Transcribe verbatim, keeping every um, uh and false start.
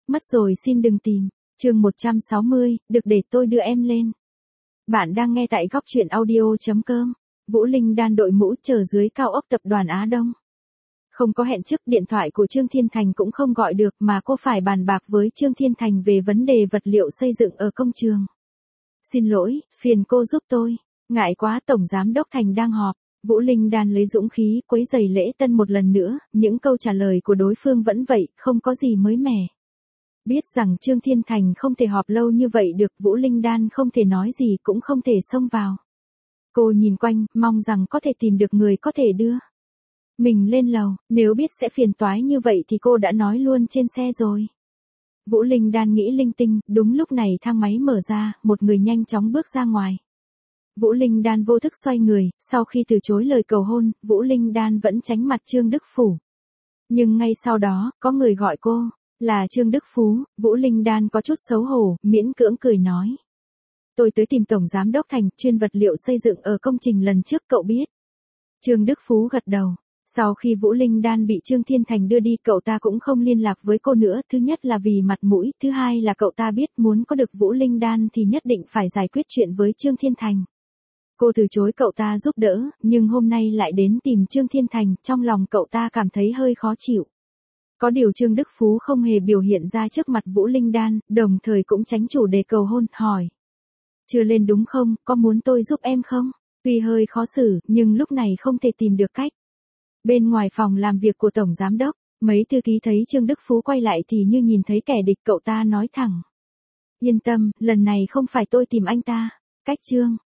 Mất rồi xin đừng tìm. Chương một trăm sáu mươi, được để tôi đưa em lên. Bạn đang nghe tại góc truyện audio chấm com. Vũ Linh Đan đội mũ chờ dưới cao ốc tập đoàn Á Đông. Không có hẹn trước, điện thoại của Trương Thiên Thành cũng không gọi được mà cô phải bàn bạc với Trương Thiên Thành về vấn đề vật liệu xây dựng ở công trường. Xin lỗi, phiền cô giúp tôi. Ngại quá, Tổng Giám đốc Thành đang họp. Vũ Linh Đan lấy dũng khí quấy giày lễ tân một lần nữa, những câu trả lời của đối phương vẫn vậy, không có gì mới mẻ. Biết rằng Trương Thiên Thành không thể họp lâu như vậy được, Vũ Linh Đan không thể nói gì cũng không thể xông vào. Cô nhìn quanh, mong rằng có thể tìm được người có thể đưa mình lên lầu, nếu biết sẽ phiền toái như vậy thì cô đã nói luôn trên xe rồi. Vũ Linh Đan nghĩ linh tinh, đúng lúc này thang máy mở ra, một người nhanh chóng bước ra ngoài. Vũ Linh Đan vô thức xoay người, sau khi từ chối lời cầu hôn, Vũ Linh Đan vẫn tránh mặt Trương Đức Phủ. Nhưng ngay sau đó, có người gọi cô, là Trương Đức Phú. Vũ Linh Đan có chút xấu hổ, miễn cưỡng cười nói. Tôi tới tìm Tổng Giám đốc Thành, chuyên vật liệu xây dựng ở công trình lần trước cậu biết. Trương Đức Phú gật đầu. Sau khi Vũ Linh Đan bị Trương Thiên Thành đưa đi, cậu ta cũng không liên lạc với cô nữa, thứ nhất là vì mặt mũi, thứ hai là cậu ta biết muốn có được Vũ Linh Đan thì nhất định phải giải quyết chuyện với Trương Thiên Thành. Cô từ chối cậu ta giúp đỡ, nhưng hôm nay lại đến tìm Trương Thiên Thành, trong lòng cậu ta cảm thấy hơi khó chịu. Có điều Trương Đức Phú không hề biểu hiện ra trước mặt Vũ Linh Đan, đồng thời cũng tránh chủ đề cầu hôn, hỏi. Chưa lên đúng không, có muốn tôi giúp em không? Tuy hơi khó xử, nhưng lúc này không thể tìm được cách. Bên ngoài phòng làm việc của Tổng Giám đốc, mấy thư ký thấy Trương Đức Phú quay lại thì như nhìn thấy kẻ địch, cậu ta nói thẳng. Yên tâm, lần này không phải tôi tìm anh ta. Cách Trương